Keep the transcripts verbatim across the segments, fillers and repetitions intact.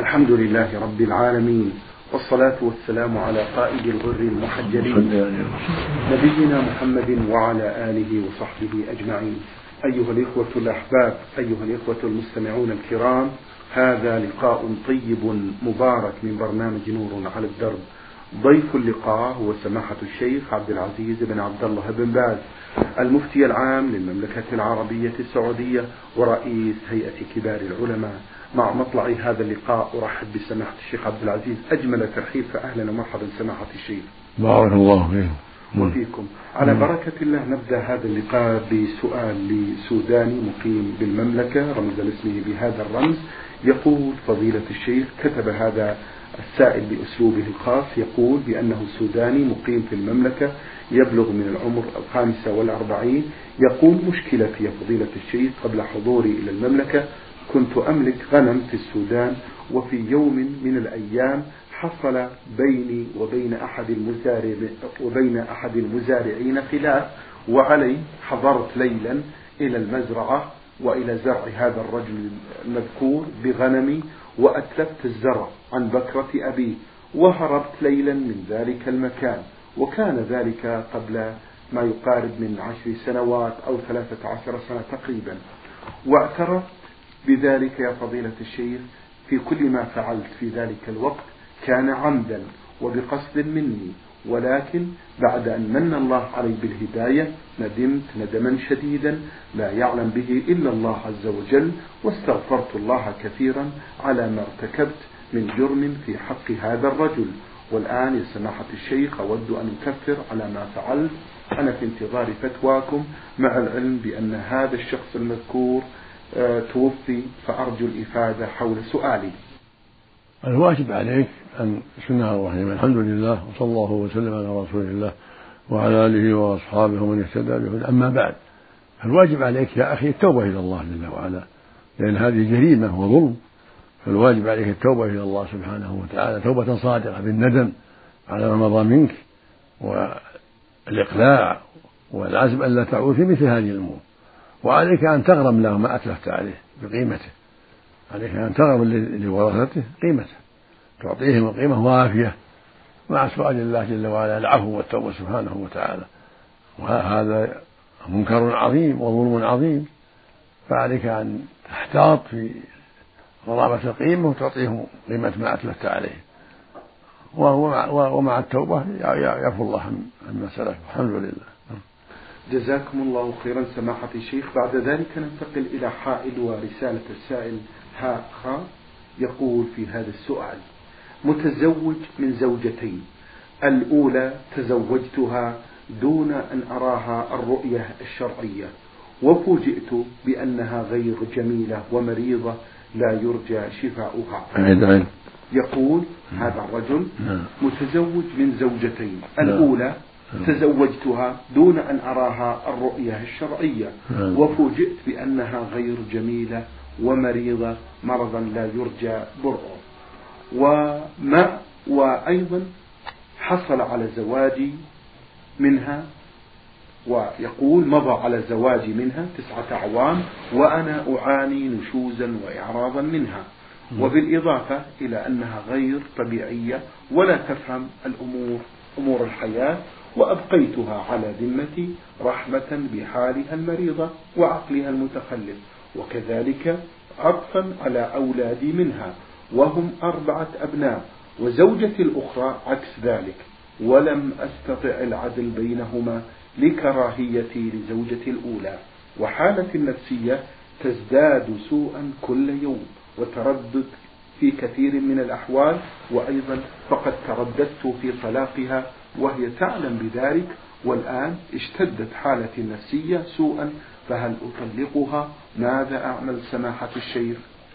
الحمد لله رب العالمين، والصلاة والسلام على قائد الغر المحجلين نبينا محمد وعلى آله وصحبه أجمعين. أيها الإخوة الأحباب، أيها الإخوة المستمعون الكرام، هذا لقاء طيب مبارك من برنامج نور على الدرب. ضيف اللقاء هو سماحة الشيخ عبد العزيز بن عبد الله بن باز، المفتي العام للمملكة العربية السعودية ورئيس هيئة كبار العلماء. مع مطلع هذا اللقاء أرحب بسماحة الشيخ عبد العزيز أجمل ترحيب، فأهلا ومرحبا سماحة الشيخ. بارك الله فيكم وفيكم. على بركة الله نبدأ هذا اللقاء بسؤال لسوداني مقيم بالمملكة رمز لاسمه بهذا الرمز. يقول فضيلة الشيخ، كتب هذا السائل بأسلوبه الخاص، يقول بأنه سوداني مقيم في المملكة يبلغ من العمر الخامسة والأربعين. يقول مشكلتي يا فضيلة الشيخ، قبل حضوري إلى المملكة كنت أملك غنم في السودان، وفي يوم من الأيام حصل بيني وبين أحد المزارع وبين أحد المزارعين خلاف، وعلي حضرت ليلا إلى المزرعة وإلى زرع هذا الرجل المذكور بغنمي، وأتلفت الزرع عن بكرة أبيه وهربت ليلا من ذلك المكان، وكان ذلك قبل ما يقارب من عشر سنوات أو ثلاثة عشر سنة تقريبا. واعترفت بذلك يا فضيلة الشيخ، في كل ما فعلت في ذلك الوقت كان عمدا وبقصد مني، ولكن بعد أن من الله علي بالهداية ندمت ندما شديدا لا يعلم به إلا الله عز وجل، واستغفرت الله كثيرا على ما ارتكبت من جرم في حق هذا الرجل. والآن يا سماحة الشيخ أود أن أكفر على ما فعلت. أنا في انتظار فتواكم، مع العلم بأن هذا الشخص المذكور توفي، فأرجو الإفادة حول سؤالي. الواجب عليك أن بسم الله الرحمن الرحيم الحمد لله وصلى الله وسلم على رسول الله وعلى آله وأصحابه ومن اهتدى بهداه. أما بعد، الواجب عليك يا أخي التوبة إلى الله جل وعلا، لأن هذه جريمة وظلم، فالواجب عليك التوبة إلى الله سبحانه وتعالى توبة صادقة بالندم على ما مضى منك والإقلاع والعزم ألا تعود في مثل هذه الأمور. وعليك أن تغرم له ما أتلفت عليه بقيمته، عليك أن تغرم لورثته قيمته، تعطيهم القيمة وافية مع سؤال الله جل وعلا العفو والتوبة سبحانه وتعالى. وهذا منكر عظيم وظلم عظيم، فعليك أن تحتاط في غرامة القيمة وتعطيهم قيمة ما أتلفت عليه، ومع التوبة يعفو الله عما سلف. الحمد لله. جزاكم الله خيرا سماحة الشيخ. بعد ذلك ننتقل إلى حائل ورسالة السائل هاء خاء. يقول في هذا السؤال: متزوج من زوجتين، الأولى تزوجتها دون أن أراها الرؤية الشرعية، وفوجئت بأنها غير جميلة ومريضة لا يرجى شفاؤها. يقول هذا الرجل متزوج من زوجتين، الأولى تزوجتها دون أن أراها الرؤية الشرعية، وفوجئت بأنها غير جميلة ومريضة مرضا لا يرجى برؤه، وما وأيضا حصل على زواجي منها، ويقول مضى على زواجي منها تسعة أعوام وأنا أعاني نشوزا وإعراضا منها، وبالإضافة إلى أنها غير طبيعية ولا تفهم الأمور أمور الحياة، وأبقيتها على ذمتي رحمة بحالها المريضة وعقلها المتخلف، وكذلك عطفا على أولادي منها وهم أربعة أبناء، وزوجتي الأخرى عكس ذلك، ولم أستطع العدل بينهما لكراهيتي لزوجتي الأولى، وحالتي النفسية تزداد سوءا كل يوم، وتردد في كثير من الأحوال، وأيضا فقد ترددت في طلاقها وهي تعلم بذلك، والآن اشتدت حالتي النفسية سوءا، فهل أطلقها؟ ماذا أعمل سماحة الشيخ؟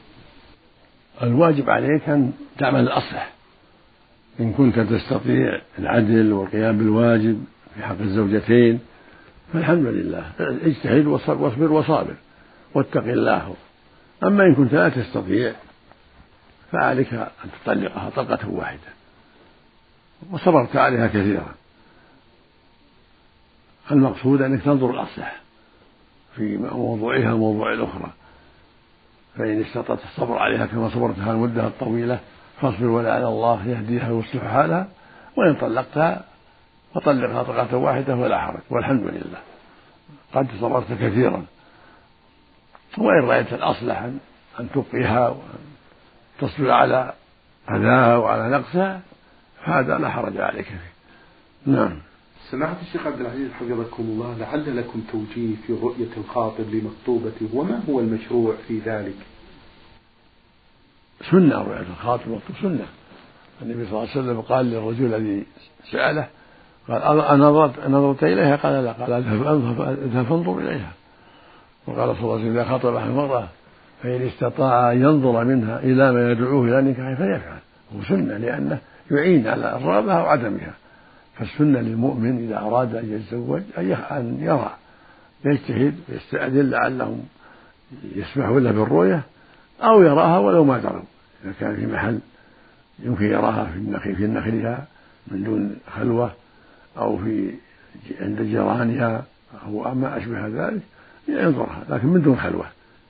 الواجب عليك أن تعمل الأصلح، إن كنت تستطيع العدل والقيام بالواجب في حق الزوجتين فالحمد لله، اجتهد واصبر وصابر واتق الله. أما إن كنت لا تستطيع فعليك أن تطلقها طلقة واحدة وصبرت عليها كثيرا. المقصود أنك تنظر الأصلح في موضوعها وموضوع الأخرى، فإن استطعت الصبر عليها كما صبرتها المدة الطويلة فاصبر ولعل الله يهديها ويصلح حالها، وإن طلقتها فطلقها طلقة واحدة ولا حرج والحمد لله قد صبرت كثيرا. وإن رأيت الأصلح أن تبقيها وأن تصبر على أذاها وعلى نقصها فهذا لا حرج عليك فيه. نعم. سماحة الشيخ عبد العزيز حفظكم الله، لعل لكم توجيه في رؤية الخاطب لمخطوبته، وما هو المشروع في ذلك؟ سنة رؤية الخاطب مكتوب سنة. النبي صلى الله عليه وسلم قال للرجل الذي سأله قال أنظرت نظرت إليها؟ قال لا. قال اذهب فانظر إليها. وقال صلى الله عليه وسلم إذا خاطب أحد المرأة فإن استطاع أن ينظر منها إلى ما يدعوه إلى نكاح فليفعل. هو سنة لأنه يعين على الرغبة أو عدمها. فالسنة للمؤمن إذا أراد أن يتزوج أن يرى يجتهد ويستأذن لعلهم يسمحوا له بالرؤية أو يراها ولو ما دروا، إذا كان في محل يمكن يراها في النخل في نخلها من دون خلوة أو في عند جيرانها أو ما أشبه ذلك ينظرها، لكن من دون خلوة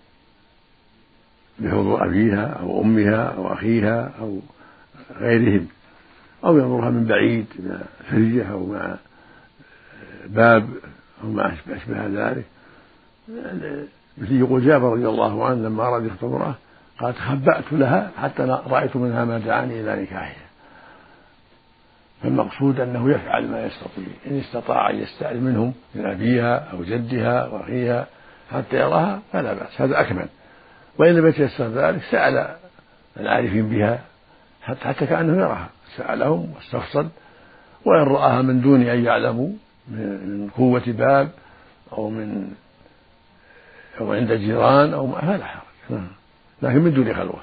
بحضور أبيها أو أمها أو أخيها أو غيرهم، أو ينظرها من بعيد مع فرية أو مع باب أو ما أشبه ذلك. مثل يقول جابر رضي الله عنه لما أراد يخطبها قال تخبأت لها حتى رأيت منها ما دعاني إلى نكاحها. فالمقصود أنه يفعل ما يستطيع، إن استطاع أن يستأذن منهم من أبيها أو جدها وأخيها حتى يراها فلا بأس، هذا أكمل. وإن لم يتيسر ذلك سأل العارفين بها حتى كأنه يراها، سألهم واستفصل، وإن رآها من دون أن يعلموا من قوة باب أو من أو عند جيران أو ما فلا حرج، لكن من دون خلوة.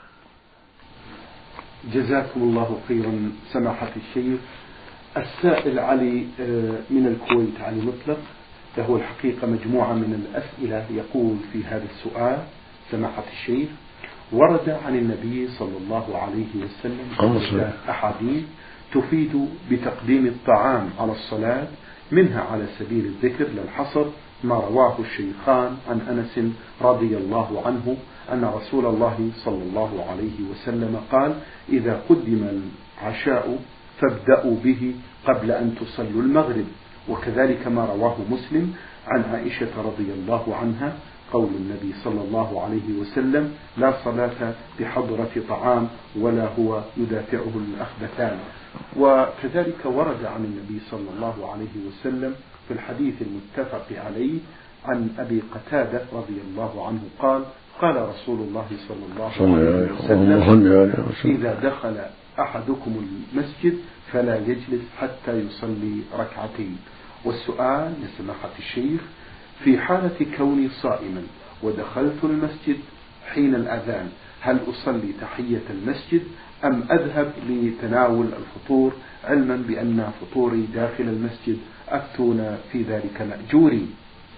جزاكم الله خيرا سماحة الشيخ. السائل علي من الكويت، علي مطلق، له الحقيقة مجموعة من الأسئلة. يقول في هذا السؤال: سماحة الشيخ، ورد عن النبي صلى الله عليه وسلم أحاديث تفيد بتقديم الطعام على الصلاة، منها على سبيل الذكر للحصر ما رواه الشيخان عن أنس رضي الله عنه أن رسول الله صلى الله عليه وسلم قال: إذا قدم العشاء فابدأوا به قبل أن تصلوا المغرب. وكذلك ما رواه مسلم عن عائشة رضي الله عنها قول النبي صلى الله عليه وسلم: لا صلاة بحضرة طعام ولا هو يدافعه الأخبثان. وكذلك ورد عن النبي صلى الله عليه وسلم في الحديث المتفق عليه عن أبي قتادة رضي الله عنه قال: قال رسول الله صلى الله عليه وسلم: إذا دخل أحدكم المسجد فلا يجلس حتى يصلي ركعتين. والسؤال لسماحة الشيخ: في حالة كوني صائما ودخلت المسجد حين الأذان، هل أصلي تحية المسجد أم أذهب لتناول الفطور، علما بأن فطوري داخل المسجد أفتون في ذلك مأجورين؟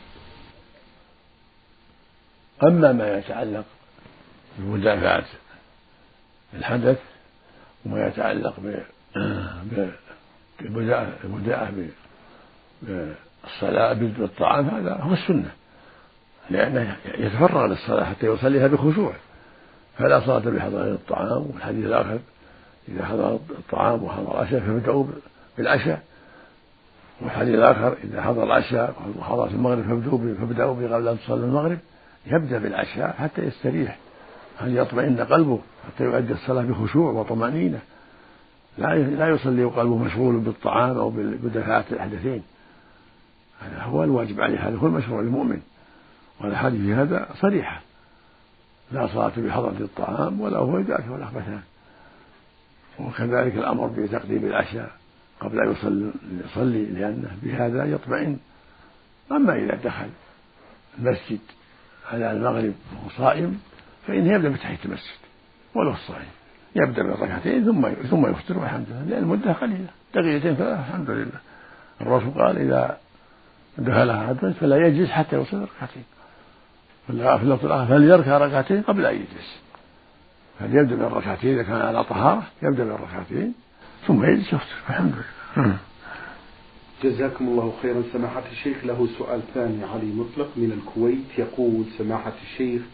أما ما يتعلق بمدافعة الحدث وما يتعلق بالبداءة بالصلاة بالطعام هذا هو السنة، لأنه يتفرغ للصلاة حتى يصليها بخشوع، فلا صلاة بحضر الطعام. والحديث الآخر: إذا حضر الطعام وحضر العشاء فابدأوا بالعشاء. والحديث الآخر: إذا حضر العشاء وحضر المغرب فابدأوا قبل أن تصلوا المغرب. يبدأ بالعشاء حتى يستريح، أن يطمئن قلبه حتى يؤدي الصلاة بخشوع وطمأنينة، لا يصلي وقلبه مشغول بالطعام أو بدفعات الأحدثين. هذا هو الواجب عليه، هذا هو المشروع للمؤمن. والحديث في هذا صريحة: لا صلاة بحضرة الطعام ولا هو يدافع الأخبثان. وكذلك الأمر بتقديم العشاء قبل أن يصلي، لأنه بهذا يطمئن. أما إذا دخل المسجد على المغرب وهو صائم فإنه يبدأ بتحية المسجد ولو الصائم، يبدأ بالركعتين ثم ثم يفطر والحمد لله، لأن المدة قليلة، دقيقتين ثلاثة الحمد لله. الرسول قال: إذا دخلها أحد فلا يجلس حتى يصلي ركعتين، في اللفظ الآخر: فليركع ركعتين قبل أن يجلس. فليبدأ بالركعتين إذا كان على طهارة، يبدأ بالركعتين ثم يجلس يفطر الحمد لله. جزاكم الله خيرا سماحة الشيخ. له سؤال ثاني علي مطلق من الكويت، يقول: سماحة الشيخ،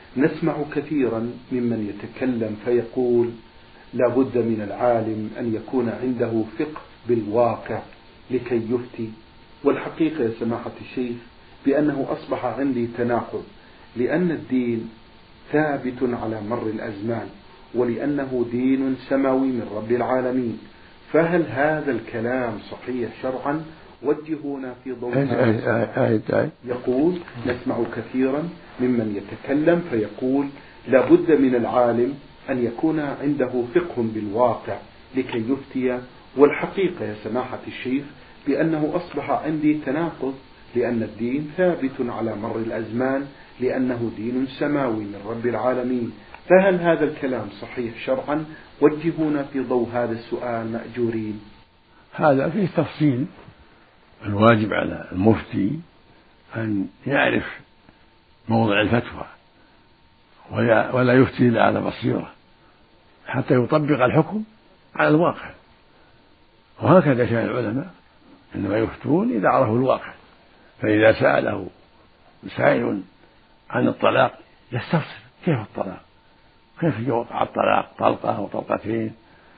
نسمع كثيرا ممن يتكلم فيقول لا بد من العالم أن يكون عنده فقه بالواقع لكي يفتي. والحقيقة يا سماحة الشيخ بأنه أصبح عندي تناقض، لأن الدين ثابت على مر الأزمان، ولأنه دين سماوي من رب العالمين. فهل هذا الكلام صحيح شرعا؟ وجهونا في ضوء هذا. يقول نسمع كثيرا ممن يتكلم فيقول لا بد من العالم أن يكون عنده فقه بالواقع لكي يفتي. والحقيقة يا سماحة الشيخ بأنه أصبح عندي تناقض، لأن الدين ثابت على مر الأزمان، لأنه دين سماوي من رب العالمين. فهل هذا الكلام صحيح شرعا؟ وجهونا في ضوء هذا السؤال مأجورين. هذا فيه تفصيل. الواجب على المفتي أن يعرف موضع الفتوى ولا, ولا يفتي إلا على بصيرة حتى يطبق الحكم على الواقع. وهكذا كان العلماء إنما يفتون إذا عرفوا الواقع. فإذا سأله سائل عن الطلاق يستفسر كيف الطلاق، كيف يوقع الطلاق طلقة أو طلقتين،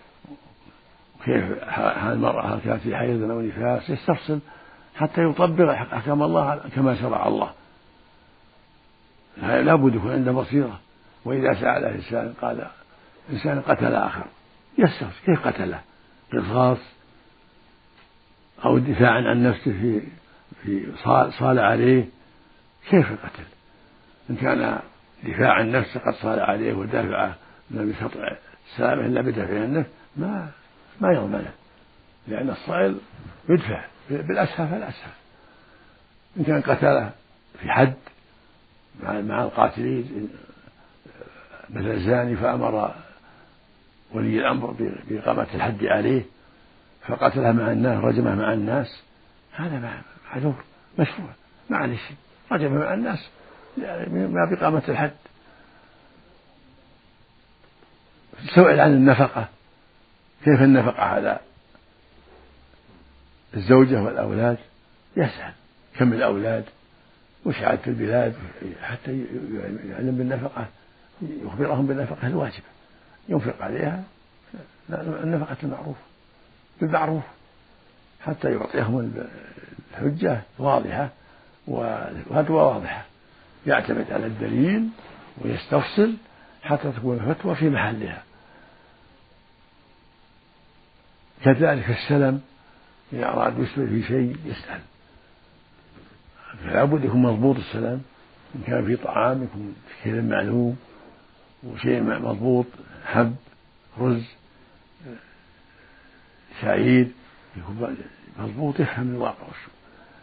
وكيف هل المرأة كانت في حيض أو نفاس، يستفسر حتى يطبق أحكام الله كما شرع الله. لا بد يكون عنده بصيرة. وإذا سأل إنسان قال إنسان قتل آخر يستفسر كيف قتله، قصاص أو دفاعا عن نفسه في في صال عليه، كيف القتل؟ إن كان دفاع عن نفسه قد صال عليه ودافعه لم يستطع السلامة إلا بدفع النفس ما ما يضمنه، لأن الصائل يدفع بالأسهل فالأسهل. إن كان قتله في حد مع القاتلين مثل الزاني فأمر ولي الأمر بإقامة الحد عليه فقتله مع الناس رجمه مع الناس، هذا معذور مشروع معلش، رجمه مع الناس ما بإقامة الحد. سئل عن النفقة، كيف النفقة على الزوجة والأولاد، يسأل كم الأولاد وش عاد في البلاد حتى يعلم بالنفقة، يخبرهم بالنفقة الواجبة ينفق عليها النفقة المعروف بالمعروف حتى يعطيهم الحجة واضحة والفتوى واضحة، يعتمد على الدليل ويستفصل حتى تكون الفتوى في محلها. كذلك السلم إذا أراد يسلم في شيء يسأل، فلا بد يكون مضبوط السلام. إن كان في طعام يكون في كيل معلوم وشيء مضبوط، حب رز شعير يكون مضبوط، يفهم الواقع والشؤون.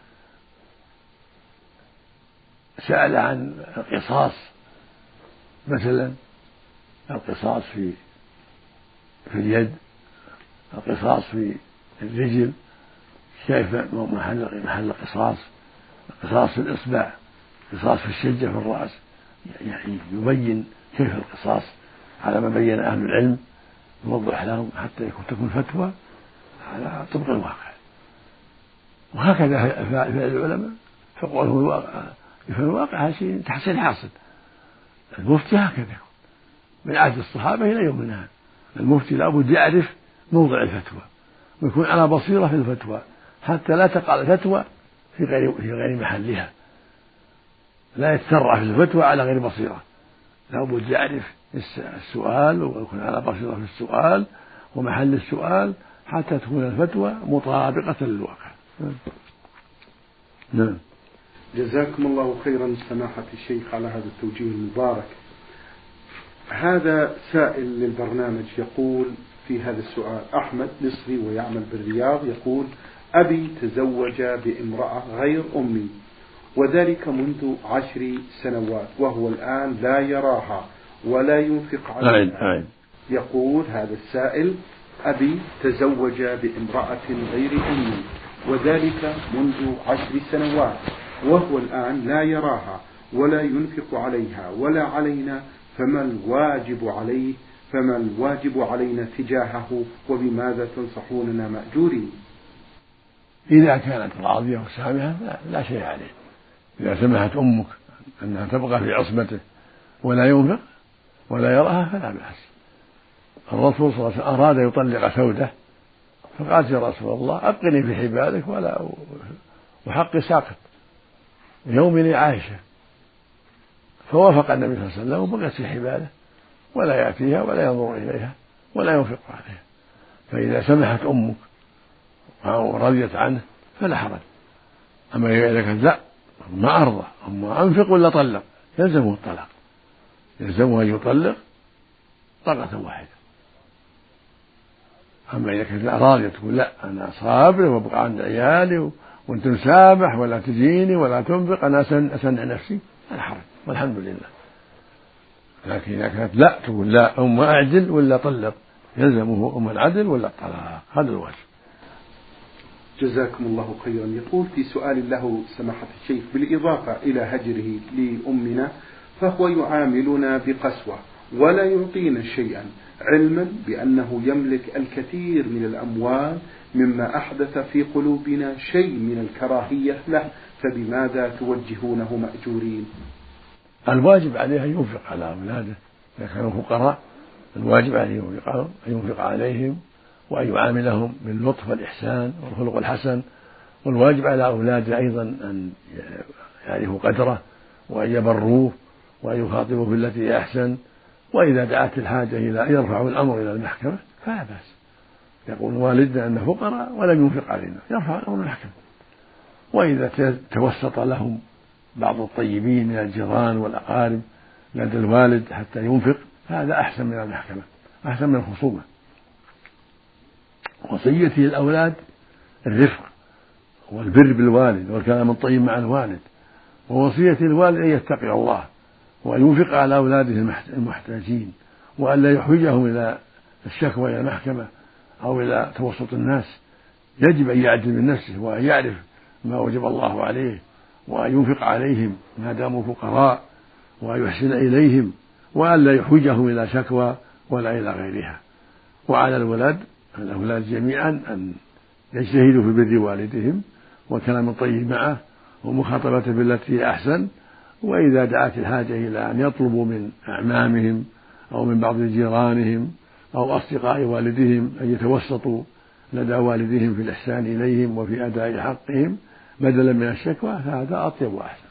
سأل عن القصاص مثلا، القصاص في في اليد، القصاص في الرجل، كيف محل محل القصاص، القصاص في الإصبع، القصاص في الشجة في الرأس، يعني يبين كيف القصاص على ما بين أهل العلم، يوضح لهم حتى تكون فتوى على طبق الواقع. وهكذا فعل العلماء، فقوله الواقع يفهم الواقع هذا شيء تحصيل حاصل. المفتي هكذا من عهد الصحابة إلى يومنا، المفتي لابد يعرف موضع الفتوى ويكون على بصيرة في الفتوى حتى لا تقع الفتوى في غير في غير محلها، لا يتسرع في الفتوى على غير بصيرة. لابد يعرف السؤال ويكون على بصيرة في السؤال ومحل السؤال حتى تكون الفتوى مطابقة للواقع. نعم. جزاكم الله خيرا سماحة الشيخ على هذا التوجيه المبارك. هذا سائل للبرنامج يقول في هذا السؤال: أحمد مصري ويعمل بالرياض، يقول: أبي تزوج بامرأة غير أمي وذلك منذ عشر سنوات وهو الآن لا يراها ولا ينفق عليها. يقول هذا السائل: أبي تزوج بامرأة غير أمي وذلك منذ عشر سنوات وهو الآن لا يراها ولا ينفق عليها ولا علينا، فما الواجب عليه فما الواجب علينا تجاهه وبماذا تنصحوننا مأجورين؟ إذا كانت راضية وسامحة لا شيء عليه. إذا سمحت أمك أنها تبقى في عصمته ولا ينفق ولا يراها فلا بأس. الرسول صلى الله عليه وسلم أراد يطلق سودة فقالت يا رسول الله أبقني في حبالك ولا وحقي ساقط يومني عائشة، فوافق النبي صلى الله عليه وسلم وبقيت في حباله ولا يأتيها ولا ينظر إليها ولا ينفق عليها. فإذا سمحت أمك ورضيت عنه فلا حرج. أما إذا كانت لا ما أرضى أما أنفق ولا طلق يلزمه الطلاق، يلزمه أن يطلق طلقة واحدة. أما إذا كانت لا راضية تقول لا أنا صابر وأبقى عند عيالي وأنت مسامح ولا تجيني ولا تنفق أنا أسنع نفسي فلا حرج والحمد لله. لكن إذا كانت لا تقول لا أما أعدل ولا طلق يلزمه أما العدل ولا الطلاق، هذا الواجب. جزاكم الله خيرا. يقول في سؤال له سماحة الشيخ بالإضافة إلى هجره لأمنا فهو يعاملنا بقسوة ولا يعطينا شيئا علما بأنه يملك الكثير من الأموال مما أحدث في قلوبنا شيء من الكراهية له، فبماذا توجهونه مأجورين؟ الواجب عليه أن ينفق على أولاده إذا كانوا فقراء، الواجب عليه أن ينفق عليهم وأن يعاملهم باللطف والإحسان والخلق الحسن، والواجب على أولاده أيضا أن يعرفوا قدره وأن يبروه وأن يخاطبوا بالتي أحسن، وإذا دعت الحاجة إلى أن يرفعوا الأمر إلى المحكمة فلا بأس. يقول والدنا أن فقراء ولم ينفق علينا يرفع الأمر المحكمة. وإذا توسط لهم بعض الطيبين من الجيران والأقارب لدى الوالد حتى ينفق هذا أحسن من المحكمة، أحسن من الخصومة. وصيته للأولاد الرفق والبر بالوالد والكلام الطيب مع الوالد، ووصية الوالد أن يتقي الله وأن ينفق على أولاده المحتاجين وأن لا يحوجهم إلى الشكوى إلى المحكمة أو إلى توسط الناس. يجب أن يعدل من نفسه وأن يعرف ما وجب الله عليه وأن ينفق عليهم ما داموا فقراء وأن يحسن إليهم وأن لا يحوجهم إلى شكوى ولا إلى غيرها. وعلى الولد الأولاد جميعا أن يجتهدوا في بر والدهم وكلام الطيب معه ومخاطبته بالتي أحسن، وإذا دعت الحاجة إلى أن يطلبوا من أعمامهم أو من بعض جيرانهم أو أصدقاء والدهم أن يتوسطوا لدى والدهم في الإحسان إليهم وفي أداء حقهم بدلا من الشكوى فهذا أطيب وأحسن.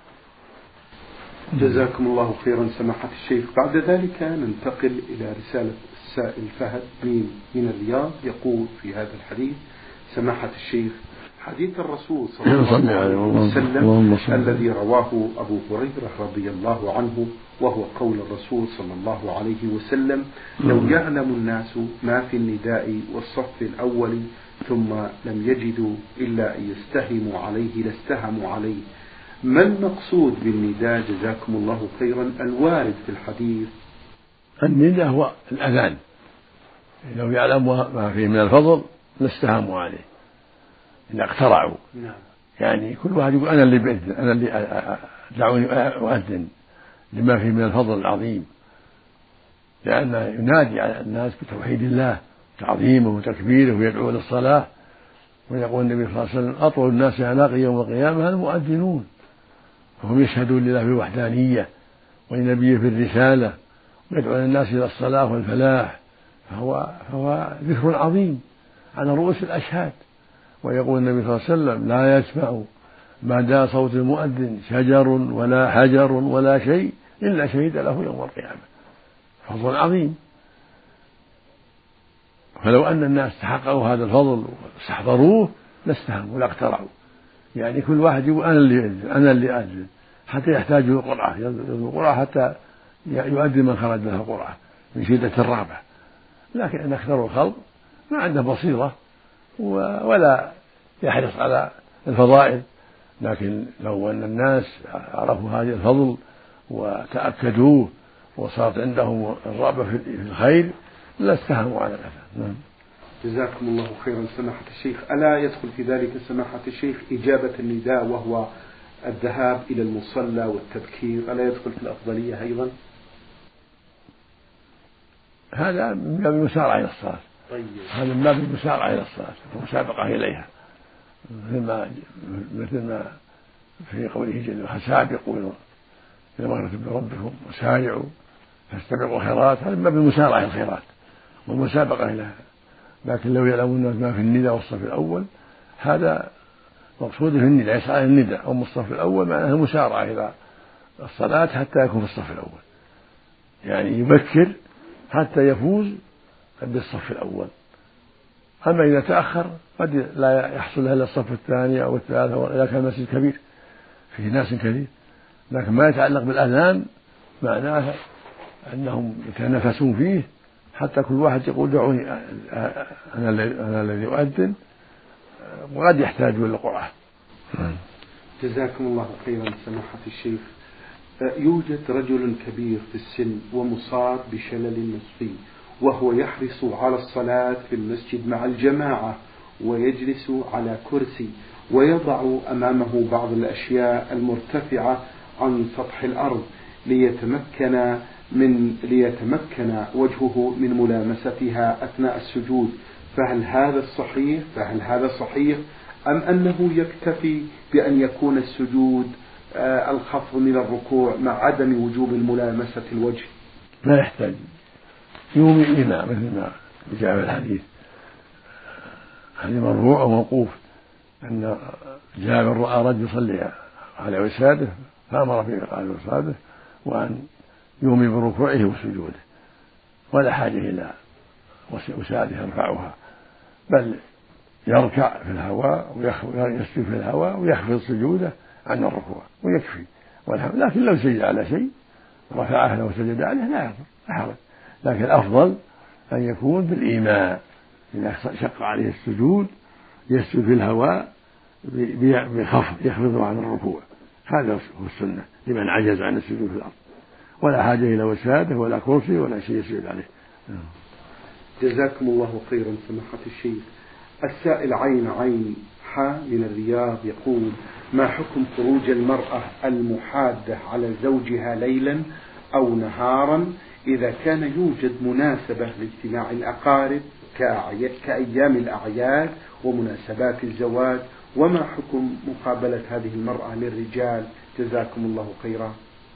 جزاكم الله خيرا سماحة الشيخ. بعد ذلك ننتقل إلى رسالة السائل فهد مين من الرياض. يقول في هذا الحديث سماحة الشيخ حديث الرسول صلى الله عليه وسلم الذي رواه أبو هريرة رضي الله عنه وهو قول الرسول صلى الله عليه وسلم لو يعلم الناس ما في النداء والصف الأول ثم لم يجدوا إلا أن يستهموا عليه لاستهموا عليه. ما المقصود بالنداء جزاكم الله خيرا الوارد في الحديث؟ النداء هو الأذان، لو يعلموا ما فيه من الفضل لاستهموا عليه إن اقترعوا. نعم. يعني كل واحد يقول أنا اللي بأذن أنا اللي دعوني أؤذن لما فيه من الفضل العظيم، لأنه ينادي على الناس بتوحيد الله تعظيمه وتكبيره ويدعو للصلاة. ويقول النبي صلى الله عليه وسلم أطول الناس عناقا يوم القيامة المؤذنون، فهم يشهدون لله بالوحدانية ولنبيه في الرسالة ويدعون الناس إلى الصلاة والفلاح، فهو, فهو ذكر عظيم على رؤوس الأشهاد. ويقول النبي صلى الله عليه وسلم لا يسمع بعد صوت المؤذن شجر ولا حجر ولا شيء إلا شهد له يوم القيامة، فضل عظيم. فلو أن الناس تحققوا هذا الفضل واستحضروه لاستهموا لاقترعوا. يعني كل واحد يقول أنا اللي أذن أنا اللي أذن حتى يحتاج إلى قرعة، يذل قرعة حتى يؤذن من خرج له قرعة من شدة الرغبة. لكن أن أكثر الخلق ما عنده بصيرة ولا يحرص على الفضائل، لكن لو أن الناس عرفوا هذا الفضل وتأكدوه وصارت عندهم الرغبة في الخير لا استهموا على الأذى. نعم. جزاكم الله خيرا سماحة الشيخ. ألا يدخل في ذلك سماحة الشيخ إجابة النداء وهو الذهاب إلى المصلى والتبكير؟ ألا يدخل في الأفضلية أيضا؟ هذا من باب المسارعة إلى الصلاة. طيب. هذا من باب المسارعة إلى الصلاة والمسابقة إليها، مثل ما مثل ما في قوله جل وعلا سابقوا إلى مغفرة بربكم وسارعوا فاستبقوا الخيرات، هذا ما بالمسارعة الخيرات والمسابقة إليها. لكن لو يعلمون ما في النداء والصف الأول، هذا مقصود في النداء يسعى النداء أو الصف الأول معناه المسارعة إلى الصلاة حتى يكون في الصف الأول، يعني يبكر حتى يفوز بالصف الأول. أما إذا تأخر قد لا يحصل له إلا الصف الثاني أو الثالث إذا كان المسجد كبير فيه ناس كثير. لكن ما يتعلق بالأذان معناه أنهم يتنافسون فيه حتى كل واحد يقول دعوني أنا الذي أؤذن، وقد يحتاج إلى القرآن. جزاكم الله خيرا سماحة الشيخ. يوجد رجل كبير في السن ومصاب بشلل نصفي، وهو يحرص على الصلاة في المسجد مع الجماعة ويجلس على كرسي ويضع أمامه بعض الأشياء المرتفعة عن سطح الأرض ليتمكن من ليتمكن وجهه من ملامستها أثناء السجود، فهل هذا الصحيح فهل هذا صحيح أم أنه يكتفي بأن يكون السجود آه الخفض من الركوع مع عدم وجوب الملامسة الوجه؟ لا يحتاج يومي الإمام مثل ما جاء في الحديث، حديث مرفوع أو موقوف أن جابر رأى رجل يصلي على وساده فأمر به على وساده وأن يومي بركوعه وسجوده، ولا حاجة إلى وساده يرفعها، بل يركع في الهواء ويسجد في الهواء ويخفض سجوده عن الركوع ويكفي والحمد. لكن لو سجد على شيء رفعه لو سجد عليه لا يضر لا حرج، لكن الأفضل أن يكون بالإيماء، إذا شق عليه السجود يسجد في الهواء بخفض يخفضه عن الركوع، هذا هو السنة لمن عجز عن السجود في الأرض، ولا حاجة إلى وسادة ولا كرسي ولا شيء يسجد عليه. جزاكم الله خيرا سماحة الشيخ. السائل عين عين حا من الرياض يقول: ما حكم خروج المرأة المحادة على زوجها ليلا أو نهارا إذا كان يوجد مناسبة لاجتماع الأقارب كأيام الأعياد ومناسبات الزواج، وما حكم مقابلة هذه المرأة للرجال؟ جزاكم الله خيرا.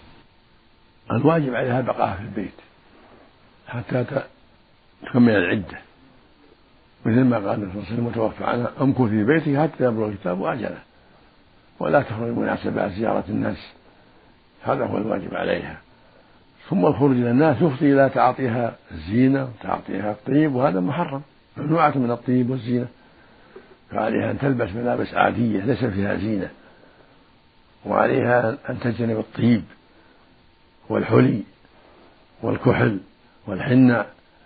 الواجب عليها بقاء في البيت حتى تكمل العدة، مثل ما قال النبي صلى الله عليه وسلم: متوفى عنها امكث في بيته حتى يبلغ الكتاب أجله، ولا تخرج مناسبات زيارة الناس، هذا هو الواجب عليها. ثم الخروج إلى الناس يفضي إلى تعاطيها الزينة وتعاطيها الطيب، وهذا محرم، ممنوعة من الطيب والزينة، فعليها أن تلبس ملابس عادية ليس فيها زينة، وعليها أن تجتنب الطيب والحلي والكحل والحنة.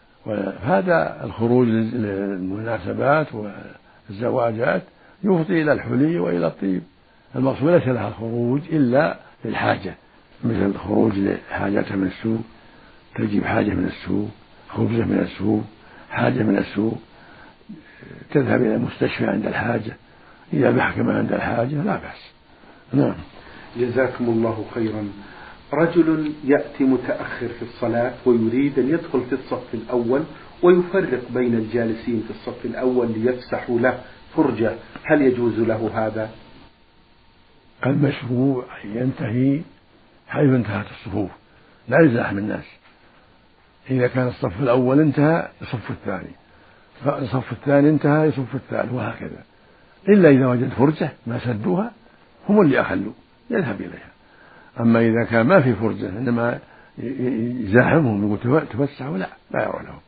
هذا الخروج للمناسبات والزواجات يفضي إلى الحلي وإلى الطيب، المقصود ليس لها الخروج إلا للحاجة، مثل الخروج لحاجتها من السوق، تجيب حاجة من السوق، خبزة من السوق، حاجة من السوق، تذهب إلى المستشفى عند الحاجة، إلى المحكمة عند الحاجة، لا بأس. نعم. جزاكم الله خيرا. رجل يأتي متأخر في الصلاة ويريد أن يدخل في الصف الأول ويفرق بين الجالسين في الصف الأول ليفسحوا له فرجة، هل يجوز له هذا؟ المشروع ينتهي حيث انتهت الصفوف، لا يزاحم الناس. إذا كان الصف الأول انتهى يصف الثاني، فالصف الثاني انتهى يصف الثالث، وهكذا، إلا إذا وجد فرجة ما سدوها هم اللي أخلوا يذهب إليها. أما إذا كان ما في فرجة إنما يزاحمهم يقول تفسحوا، لا لا يروح لهم،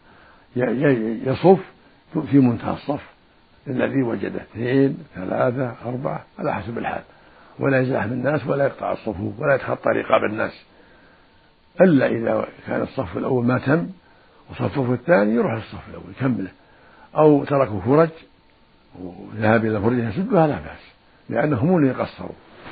يصف في منتهى الصف الذي وجده، اثنين ثلاثة أربعة على حسب الحال، ولا يزاحم الناس ولا يقطع الصفوف ولا يتخطى رقاب الناس، إلا إذا كان الصف الأول ما تم وصفه الثاني يروح للصف الأول يكمله، أو تركوا فرج وذهب إلى فرجة يسدها لا بأس، لأنهم اللي يقصروا.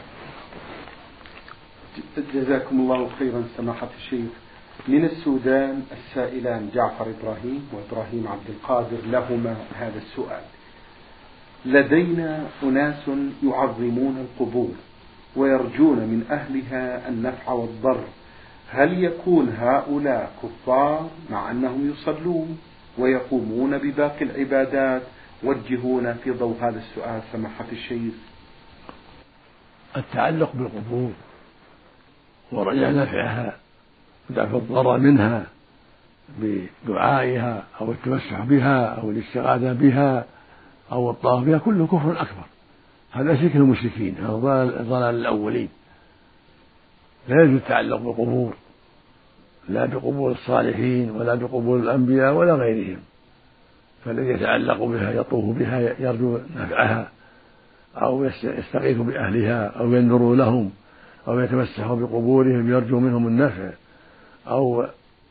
جزاكم الله خيرا سماحة الشيخ. من السودان السائلان جعفر إبراهيم وإبراهيم عبد القادر لهما هذا السؤال: لدينا أناس يعظمون القبور ويرجون من أهلها النفع والضر، هل يكون هؤلاء كفار مع أنهم يصلون ويقومون بباقي العبادات؟ وجهونا في ضوء هذا السؤال سماحة الشيخ. التعلق بالقبور ورجاء نفعها ودفع الضرر منها بدعائها أو التمسح بها أو الاستغاثة بها أو الطواف بها كله كفر أكبر. هذا شرك المشركين، هذا ضلال الأولين. لا يجوز التعلق بالقبور، لا بقبور الصالحين ولا بقبور الأنبياء ولا غيرهم. فالذي يتعلق بها يطوف بها يرجو نفعها أو يستغيث بأهلها أو ينذر لهم أو يتمسح بقبورهم يرجو منهم النفع أو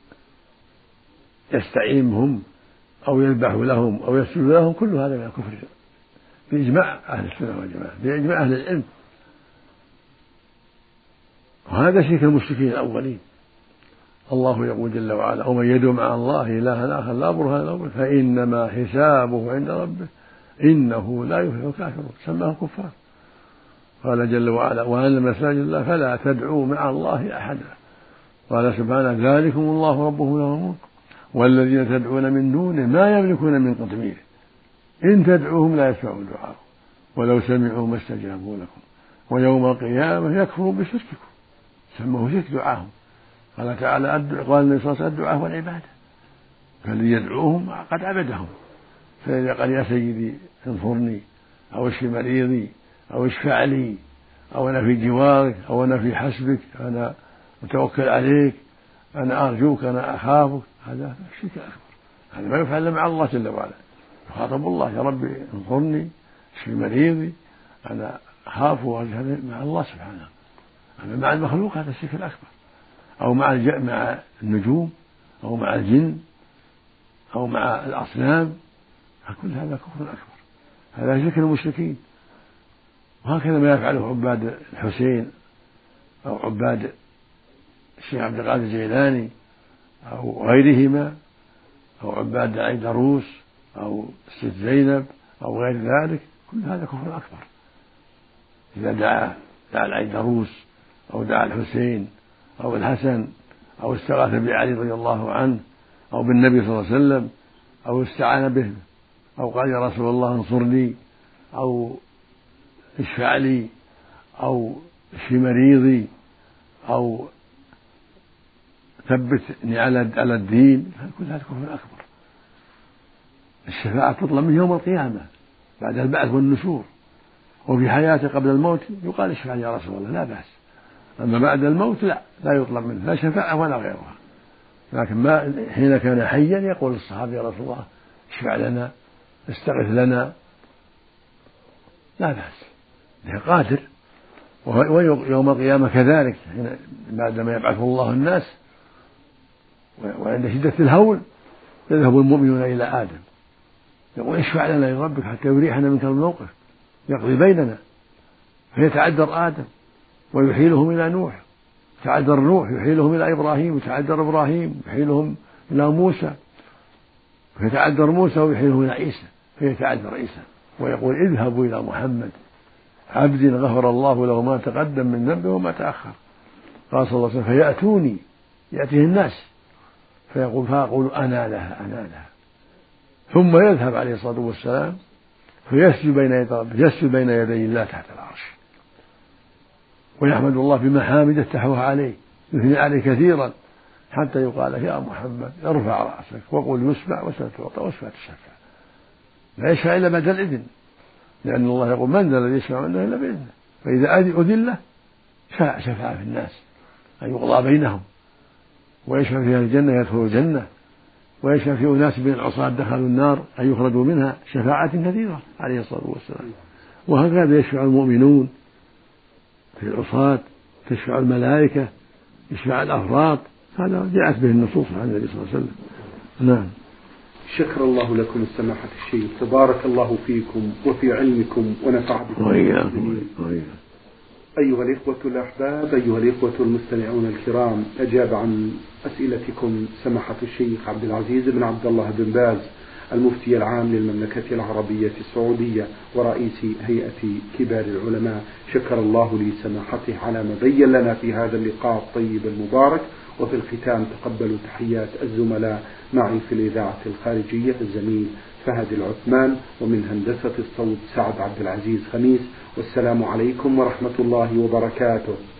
يستعين بهم أو يذبح لهم أو يسجد لهم، كل هذا من الكفر بإجماع أهل السنة والجماعة، بإجماع أهل العلم. وهذا شرك المشركين الأولين. الله يقول جل وعلا: ومن يدعو مع الله إلها آخر لا برهان له فإنما حسابه عند ربه إنه لا يفلح الكافرون. سماه كفار. قال جل وعلا: وأن مساجد الله فلا تدعوا مع الله أحدا. قال سبحانه: ذلكم الله ربه له الملك والذين تدعون من دونه ما يملكون من قطمير إن تدعوهم لا يسمعوا دعاءكم ولو سمعوا ما استجابوا لكم ويوم القيامة يكفروا بشرككم. سموه شرك دعاهم. قال تعالى: قال النبي صلى الله عليه وسلم: الدعاء والعبادة. فالذي يدعوهم قد عبدهم. فإذا قال: يا سيدي انصرني أو اشف مريضي أو اشفع لي أو أنا في جوارك أو أنا في حسبك أنا متوكل عليك أنا أرجوك أنا أخافك، هذا شرك أكبر. هذا ما يفعل مع الله جل وعلا. يخاطب الله: يا ربي انصرني اشف مريضي أنا أخاف وأرجو مع الله سبحانه. أما مع المخلوق هذا الشرك الأكبر، أو مع مع النجوم أو مع الجن أو مع الأصنام، فكل هذا كفر أكبر. هذا شرك المشركين. وهكذا ما يفعله عباد الحسين أو عباد الشيخ عبد القادر الجيلاني أو غيرهما أو عباد العيدروس أو الست زينب أو غير ذلك، كل هذا كفر أكبر. إذا دعا دعا العيدروس أو دعا الحسين أو الحسن أو استغاث بعلي رضي الله عنه أو بالنبي صلى الله عليه وسلم أو استعان به أو قال: يا رسول الله انصرني أو اشفع لي أو اشف مريضي أو ثبتني على الدين، فكل هذا كفر أكبر. الشفاعة تطلب من يوم القيامة بعد البعث والنشور، وفي حياته قبل الموت يقال: اشفع لي يا رسول الله، لا بأس. أما بعد الموت لا لا يطلب منه لا شفاعة ولا غيرها. لكن ما حين كان حيا يقول الصحابة: يا رسول الله اشفع لنا استغث لنا، لا بأس، له قادر. ويوم القيامة كذلك بعدما يبعث الله الناس وعند شدة الهول يذهب المؤمنون إلى آدم يقول: اشفع لنا لربك حتى يريحنا منك الموقف يقضي بيننا. فيتعذر آدم ويحيلهم إلى نوح، تعذر نوح يحيلهم إلى إبراهيم، وتعذر إبراهيم يحيلهم إلى موسى، فيتعذر موسى ويحيلهم إلى عيسى، فيتعذر عيسى ويقول: اذهبوا إلى محمد عبد غفر الله له ما تقدم من ذنبه وما تأخر. قال صلى الله عليه وسلم: فيأتوني، يأتيه الناس فيقول فأقول أنا لها أنا لها، ثم يذهب عليه الصلاة والسلام فيسجد بين يدي ربه، يسجد بين يدي الله تحت العرش ويحمد الله بمحامد تحوها عليه، يثني عليه كثيرا حتى يقال: يا محمد ارفع رأسك وقل يسمع وستعطى واشفع تشفع. لا يشفع إلا بعد الإذن، لأن الله يقول: من ذا الذي يشفع عنده إلا بإذنه. فإذا أذن له شفع في الناس أن يقضى بينهم، ويشفع في الجنة يدخلوا الجنة، ويشفع في أناس من العصاة دخلوا النار أن يخرجوا منها، شفاعات كثيرة عليه الصلاة والسلام. وهكذا يشفع المؤمنون في العصاة، تشفع الملائكة، يشفع الأفراط، هذا جاءت به النصوص عن النبي صلى الله عليه وسلم. نعم. شكر الله لكم السماحة الشيخ، تبارك الله فيكم وفي علمكم ونفع بكم. وإياكم. أيها الإخوة الأحباب، أيها الإخوة المستمعون الكرام، أجاب عن أسئلتكم سماحة الشيخ عبد العزيز بن عبد الله بن باز المفتي العام للمملكة العربية السعودية ورئيس هيئة كبار العلماء. شكر الله لسماحته على ما بين لنا في هذا اللقاء الطيب المبارك. وفي الختام تقبلوا تحيات الزملاء معي في الإذاعة الخارجية الزميل فهد العثمان، ومن هندسة الصوت سعد عبد العزيز خميس. والسلام عليكم ورحمة الله وبركاته.